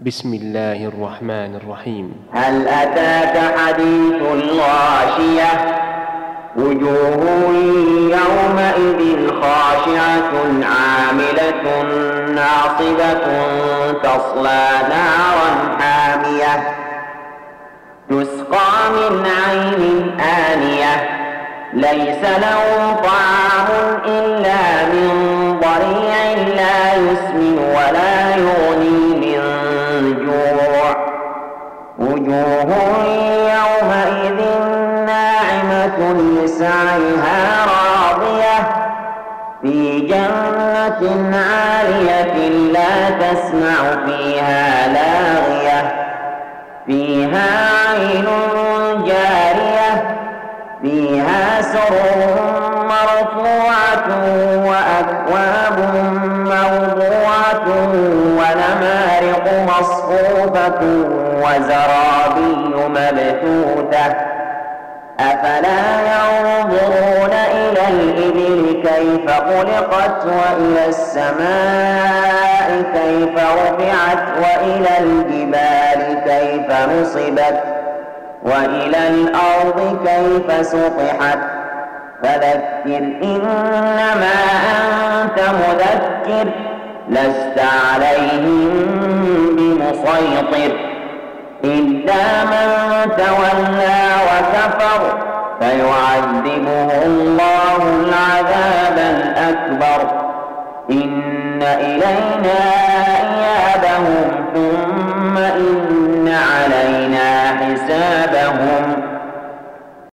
بسم الله الرحمن الرحيم. هل أتاك حديث الغاشية وجوه يومئذ خاشعة عاملة ناصبة تصلى نارا حامية تسقى من عين آنية ليس له طعام إلا من ضريع لا يسمن ولا يغني من جوع وجوه يومئذ ناعمة لسعيها راضية في جنة عالية لا تسمع فيها لاغية فيها عين جارية فيها سرر مرفوعة وأكواب موضوعة ونمارق مصفوفة وزرابي مبثوثة أفلا ينظرون إلى الإبل كيف خلقت وإلى السماء كيف رفعت وإلى الجبال كيف نصبت وإلى الأرض كيف سطحت فذكر إنما أنت مذكر لست عليهم بمسيطر إلا من تولى وكفر فيعذبه الله العذاب الأكبر إن إلينا